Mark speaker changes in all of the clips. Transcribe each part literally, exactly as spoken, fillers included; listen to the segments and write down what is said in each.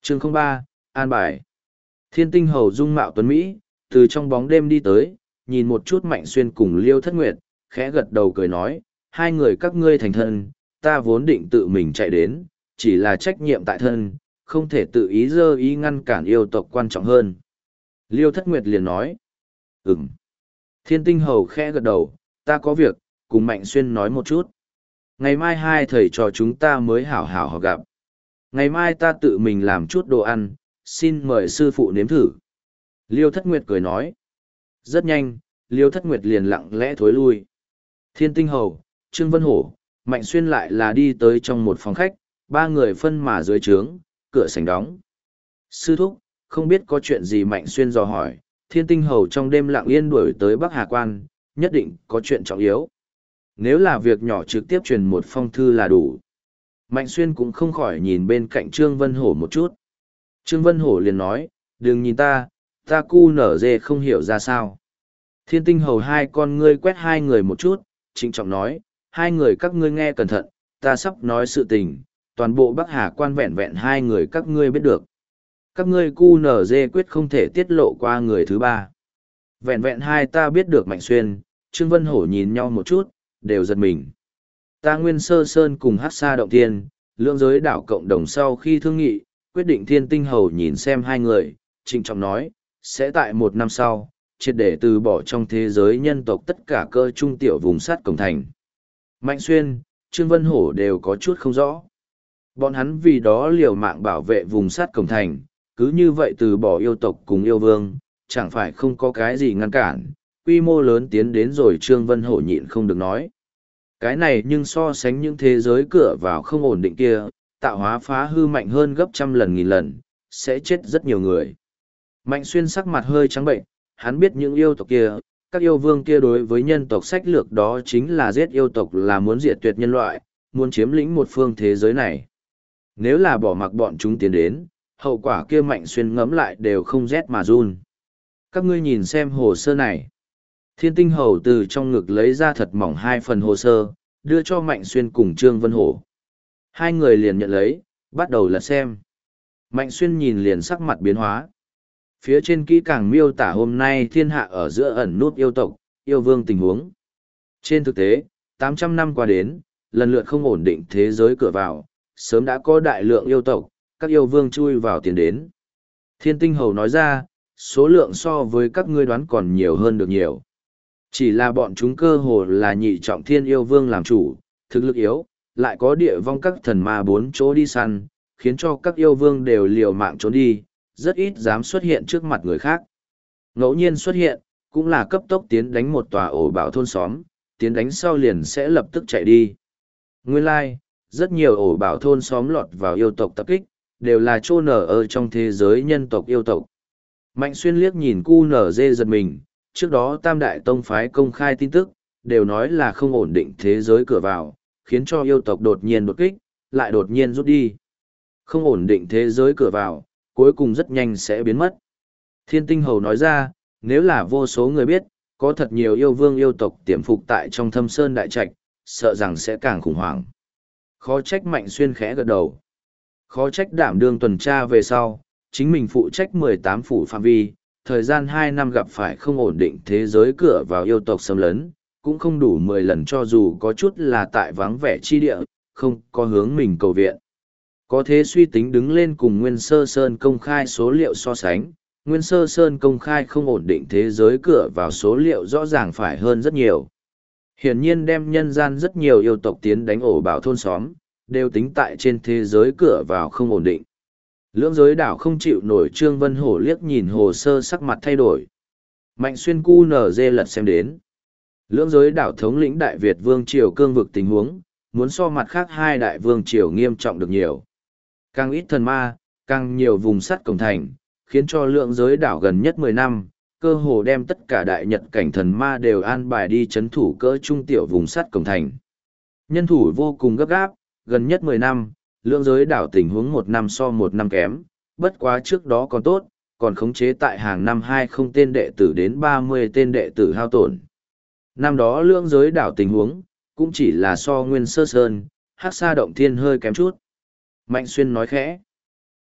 Speaker 1: Chương không ba, An bài. Thiên Tinh Hầu dung mạo tuấn Mỹ, từ trong bóng đêm đi tới, nhìn một chút Mạnh Xuyên cùng Liêu Thất Nguyệt, khẽ gật đầu cười nói, hai người các ngươi thành thân, ta vốn định tự mình chạy đến, chỉ là trách nhiệm tại thân, không thể tự ý dơ ý ngăn cản yêu tộc quan trọng hơn. Liêu Thất Nguyệt liền nói, ừm. Thiên Tinh Hầu khẽ gật đầu, ta có việc, cùng Mạnh Xuyên nói một chút. Ngày mai hai thầy trò chúng ta mới hảo hảo họ gặp. Ngày mai ta tự mình làm chút đồ ăn, xin mời sư phụ nếm thử. Liêu Thất Nguyệt cười nói. Rất nhanh, Liêu Thất Nguyệt liền lặng lẽ thối lui. Thiên Tinh Hầu, Trương Vân Hổ, Mạnh Xuyên lại là đi tới trong một phòng khách, ba người phân mà dưới trướng, cửa sảnh đóng. Sư thúc, không biết có chuyện gì Mạnh Xuyên dò hỏi, Thiên Tinh Hầu trong đêm lặng yên đuổi tới Bắc Hà Quan, nhất định có chuyện trọng yếu. Nếu là việc nhỏ trực tiếp truyền một phong thư là đủ. Mạnh Xuyên cũng không khỏi nhìn bên cạnh Trương Vân Hổ một chút. Trương Vân Hổ liền nói, đừng nhìn ta, ta cu nở dê không hiểu ra sao. Thiên Tinh Hầu hai con ngươi quét hai người một chút, trịnh trọng nói, hai người các ngươi nghe cẩn thận, ta sắp nói sự tình, toàn bộ Bắc Hà Quan vẹn vẹn hai người các ngươi biết được. Các ngươi cu nở dê quyết không thể tiết lộ qua người thứ ba. Vẹn vẹn hai ta biết được. Mạnh Xuyên, Trương Vân Hổ nhìn nhau một chút, đều giật mình. Ta Nguyên Sơ Sơn cùng Hát Sa Động Thiên, lưỡng giới đảo cộng đồng sau khi thương nghị, quyết định Thiên Tinh Hầu nhìn xem hai người, trịnh trọng nói, sẽ tại một năm sau, triệt để từ bỏ trong thế giới nhân tộc tất cả cơ trung tiểu vùng sát cổng thành. Mạnh Xuyên, Trương Vân Hổ đều có chút không rõ. Bọn hắn vì đó liều mạng bảo vệ vùng sát cổng thành, cứ như vậy từ bỏ yêu tộc cùng yêu vương, chẳng phải không có cái gì ngăn cản, quy mô lớn tiến đến rồi Trương Vân Hổ nhịn không được nói. Cái này nhưng so sánh những thế giới cửa vào không ổn định kia, tạo hóa phá hư mạnh hơn gấp trăm lần nghìn lần, sẽ chết rất nhiều người. Mạnh Xuyên sắc mặt hơi trắng bệnh, hắn biết những yêu tộc kia, các yêu vương kia đối với nhân tộc sách lược đó chính là giết yêu tộc là muốn diệt tuyệt nhân loại, muốn chiếm lĩnh một phương thế giới này. Nếu là bỏ mặc bọn chúng tiến đến, hậu quả kia Mạnh Xuyên ngẫm lại đều không rét mà run. Các ngươi nhìn xem hồ sơ này. Thiên Tinh Hầu từ trong ngực lấy ra thật mỏng hai phần hồ sơ, đưa cho Mạnh Xuyên cùng Trương Vân Hổ. Hai người liền nhận lấy, bắt đầu lật xem. Mạnh Xuyên nhìn liền sắc mặt biến hóa. Phía trên kỹ càng miêu tả hôm nay thiên hạ ở giữa ẩn nút yêu tộc, yêu vương tình huống. Trên thực tế, tám trăm năm qua đến, lần lượt không ổn định thế giới cửa vào, sớm đã có đại lượng yêu tộc, các yêu vương chui vào tiền đến. Thiên Tinh Hầu nói ra, số lượng so với các ngươi đoán còn nhiều hơn được nhiều. Chỉ là bọn chúng cơ hồ là nhị trọng thiên yêu vương làm chủ, thực lực yếu, lại có địa vong các thần ma bốn chỗ đi săn, khiến cho các yêu vương đều liều mạng trốn đi, rất ít dám xuất hiện trước mặt người khác. Ngẫu nhiên xuất hiện, cũng là cấp tốc tiến đánh một tòa ổ bão thôn xóm, tiến đánh sau liền sẽ lập tức chạy đi. Nguyên lai, like, rất nhiều ổ bão thôn xóm lọt vào yêu tộc tập kích, đều là chôn nở ở trong thế giới nhân tộc yêu tộc. Mạnh Xuyên liếc nhìn cu nở dê giật mình, trước đó Tam Đại Tông phái công khai tin tức, đều nói là không ổn định thế giới cửa vào, khiến cho yêu tộc đột nhiên đột kích, lại đột nhiên rút đi. Không ổn định thế giới cửa vào, cuối cùng rất nhanh sẽ biến mất. Thiên Tinh Hầu nói ra, nếu là vô số người biết, có thật nhiều yêu vương yêu tộc tiềm phục tại trong Thâm Sơn Đại Trạch, sợ rằng sẽ càng khủng hoảng. Khó trách Mạnh Xuyên khẽ gật đầu. Khó trách đảm đương tuần tra về sau, chính mình phụ trách mười tám phủ phạm vi, thời gian hai năm gặp phải không ổn định thế giới cửa vào yêu tộc xâm lấn, cũng không đủ mười lần cho dù có chút là tại vắng vẻ chi địa, không có hướng mình cầu viện. Có thế suy tính đứng lên cùng Nguyên Sơ Sơn công khai số liệu so sánh, Nguyên Sơ Sơn công khai không ổn định thế giới cửa vào số liệu rõ ràng phải hơn rất nhiều. Hiển nhiên đem nhân gian rất nhiều yêu tộc tiến đánh ổ bảo thôn xóm, đều tính tại trên thế giới cửa vào không ổn định. Lưỡng giới đảo không chịu nổi Trương Vân Hổ liếc nhìn hồ sơ sắc mặt thay đổi. Mạnh Xuyên cu nở dê lật xem đến. Lưỡng giới đảo thống lĩnh Đại Việt Vương Triều cương vực tình huống, muốn so mặt khác hai đại vương triều nghiêm trọng được nhiều. Càng ít thần ma, càng nhiều vùng sắt cổng thành, khiến cho lượng giới đảo gần nhất mười năm, cơ hồ đem tất cả đại nhật cảnh thần ma đều an bài đi chấn thủ cỡ trung tiểu vùng sắt cổng thành. Nhân thủ vô cùng gấp gáp, gần nhất mười năm, lượng giới đảo tình huống một năm so một năm kém, bất quá trước đó còn tốt, còn khống chế tại hàng năm hai không tên đệ tử đến ba mươi tên đệ tử hao tổn. Năm đó lượng giới đảo tình huống, cũng chỉ là so Nguyên Sơ Sơn, Hát Sa Động Thiên hơi kém chút. Mạnh Xuyên nói khẽ.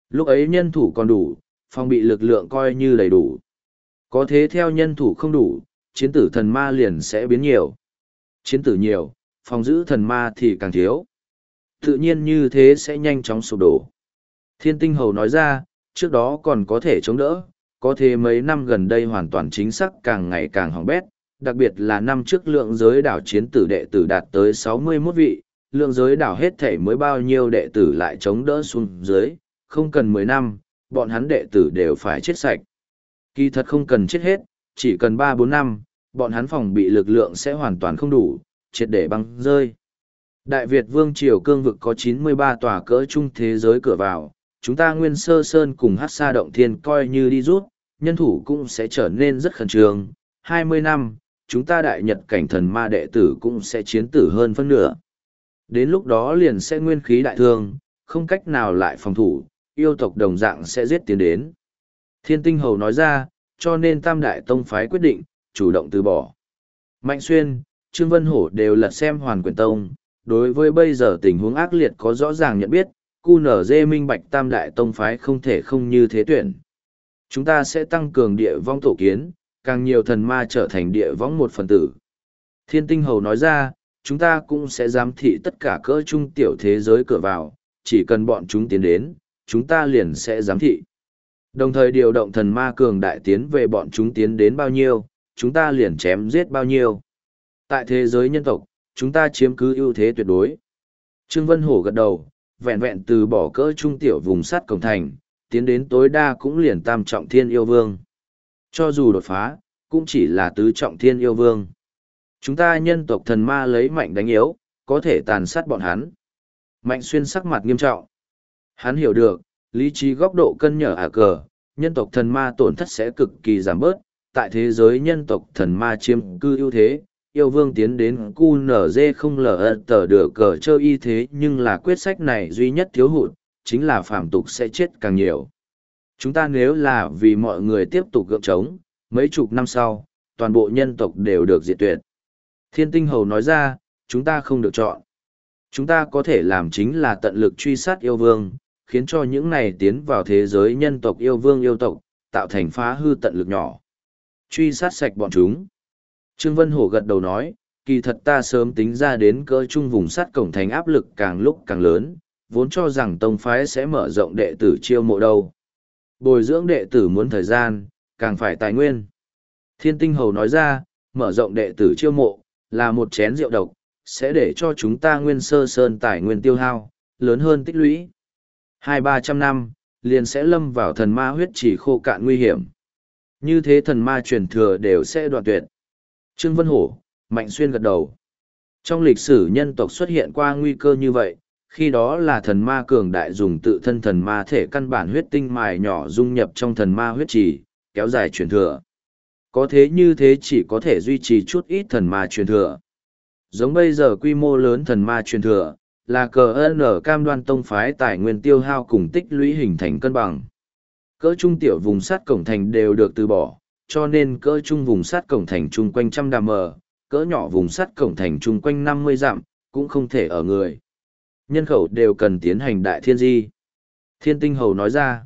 Speaker 1: Lúc ấy nhân thủ còn đủ, phòng bị lực lượng coi như đầy đủ. Có thế theo nhân thủ không đủ, chiến tử thần ma liền sẽ biến nhiều. Chiến tử nhiều, phòng giữ thần ma thì càng thiếu. Tự nhiên như thế sẽ nhanh chóng sụp đổ. Thiên tinh hầu nói ra, trước đó còn có thể chống đỡ, có thế mấy năm gần đây hoàn toàn chính xác càng ngày càng hỏng bét, đặc biệt là năm trước lượng giới đảo chiến tử đệ tử đạt tới sáu mươi mốt vị, lượng giới đảo hết thể mới bao nhiêu đệ tử lại chống đỡ xuống dưới, không cần mười năm, bọn hắn đệ tử đều phải chết sạch. Kỳ thật không cần chết hết, chỉ cần ba bốn năm, bọn hắn phòng bị lực lượng sẽ hoàn toàn không đủ, triệt để băng rơi. Đại Việt Vương Triều cương vực có chín mươi ba tòa cỡ trung thế giới cửa vào, chúng ta Nguyên Sơ Sơn cùng Hát Sa Động Thiên coi như đi rút, nhân thủ cũng sẽ trở nên rất khẩn trương. hai mươi năm, chúng ta đại nhật cảnh thần ma đệ tử cũng sẽ chiến tử hơn phân nửa. Đến lúc đó liền sẽ nguyên khí đại thương, không cách nào lại phòng thủ, yêu tộc đồng dạng sẽ giết tiến đến. Thiên tinh hầu nói ra, cho nên Tam Đại Tông phái quyết định, chủ động từ bỏ. Mạnh Xuyên, Trương Vân Hổ đều lật xem Hoàn Quyền Tông, đối với bây giờ tình huống ác liệt có rõ ràng nhận biết, cu nở dê minh bạch Tam Đại Tông phái không thể không như thế tuyển. Chúng ta sẽ tăng cường địa vong tổ kiến, càng nhiều thần ma trở thành địa vong một phần tử. Thiên tinh hầu nói ra, chúng ta cũng sẽ giám thị tất cả cỡ trung tiểu thế giới cửa vào, chỉ cần bọn chúng tiến đến, chúng ta liền sẽ giám thị. Đồng thời điều động thần ma cường đại tiến về bọn chúng tiến đến bao nhiêu, chúng ta liền chém giết bao nhiêu. Tại thế giới nhân tộc, chúng ta chiếm cứ ưu thế tuyệt đối. Trương Vân Hổ gật đầu, vẹn vẹn từ bỏ cỡ trung tiểu vùng sắt cổng thành, tiến đến tối đa cũng liền tam trọng thiên yêu vương. Cho dù đột phá, cũng chỉ là tứ trọng thiên yêu vương. Chúng ta nhân tộc thần ma lấy mạnh đánh yếu, có thể tàn sát bọn hắn. Mạnh Xuyên sắc mặt nghiêm trọng. Hắn hiểu được, lý trí góc độ cân nhở à cờ, nhân tộc thần ma tổn thất sẽ cực kỳ giảm bớt. Tại thế giới nhân tộc thần ma chiếm cư ưu thế, yêu vương tiến đến cu nở dê không lờ tờ được cờ chơi y thế, nhưng là quyết sách này duy nhất thiếu hụt, chính là phàm tục sẽ chết càng nhiều. Chúng ta nếu là vì mọi người tiếp tục gượng trống, mấy chục năm sau, toàn bộ nhân tộc đều được diệt tuyệt. Thiên tinh hầu nói ra, chúng ta không được chọn. Chúng ta có thể làm chính là tận lực truy sát yêu vương, khiến cho những này tiến vào thế giới nhân tộc yêu vương yêu tộc, tạo thành phá hư tận lực nhỏ. Truy sát sạch bọn chúng. Trương Vân Hổ gật đầu nói, kỳ thật ta sớm tính ra đến cỡ trung vùng sắt cổng thành áp lực càng lúc càng lớn, vốn cho rằng tông phái sẽ mở rộng đệ tử chiêu mộ đâu. Bồi dưỡng đệ tử muốn thời gian, càng phải tài nguyên. Thiên tinh hầu nói ra, mở rộng đệ tử chiêu mộ, là một chén rượu độc, sẽ để cho chúng ta Nguyên Sơ Sơn tài nguyên tiêu hao, lớn hơn tích lũy. Hai ba trăm năm, liền sẽ lâm vào thần ma huyết chỉ khô cạn nguy hiểm. Như thế thần ma truyền thừa đều sẽ đoạn tuyệt. Trương Vân Hổ, Mạnh Xuyên gật đầu. Trong lịch sử nhân tộc xuất hiện qua nguy cơ như vậy, khi đó là thần ma cường đại dùng tự thân thần ma thể căn bản huyết tinh mài nhỏ dung nhập trong thần ma huyết trì, kéo dài truyền thừa. Có thế như thế chỉ có thể duy trì chút ít thần ma truyền thừa. Giống bây giờ quy mô lớn thần ma truyền thừa, là cờ ơn ở cam đoan tông phái tài nguyên tiêu hao cùng tích lũy hình thành cân bằng. Cỡ trung tiểu vùng sát cổng thành đều được từ bỏ, cho nên cỡ trung vùng sát cổng thành chung quanh trăm đàm mờ, cỡ nhỏ vùng sát cổng thành chung quanh năm mươi dặm, cũng không thể ở người. Nhân khẩu đều cần tiến hành đại thiên di. Thiên tinh hầu nói ra,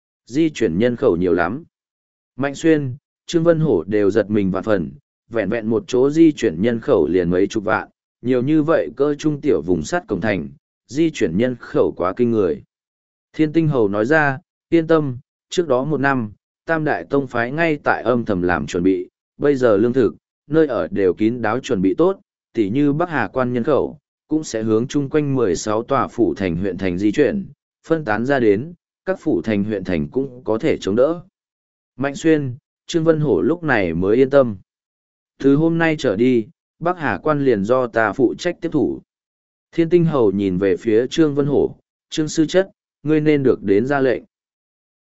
Speaker 1: di chuyển nhân khẩu nhiều lắm. Mạnh Xuyên, Trương Vân Hổ đều giật mình vạn phần, vẹn vẹn một chỗ di chuyển nhân khẩu liền mấy chục vạn, nhiều như vậy cỡ trung tiểu vùng sắt cổng thành, di chuyển nhân khẩu quá kinh người. Thiên tinh hầu nói ra, yên tâm, trước đó một năm, Tam Đại Tông phái ngay tại âm thầm làm chuẩn bị, bây giờ lương thực, nơi ở đều kín đáo chuẩn bị tốt, tỉ như Bắc Hà quan nhân khẩu, cũng sẽ hướng chung quanh mười sáu tòa phủ thành huyện thành di chuyển, phân tán ra đến, các phủ thành huyện thành cũng có thể chống đỡ. Mạnh Xuyên, Trương Vân Hổ lúc này mới yên tâm. Từ hôm nay trở đi, Bắc Hà quan liền do ta phụ trách tiếp thủ. Thiên tinh hầu nhìn về phía Trương Vân Hổ, Trương sư chất, ngươi nên được đến ra lệnh.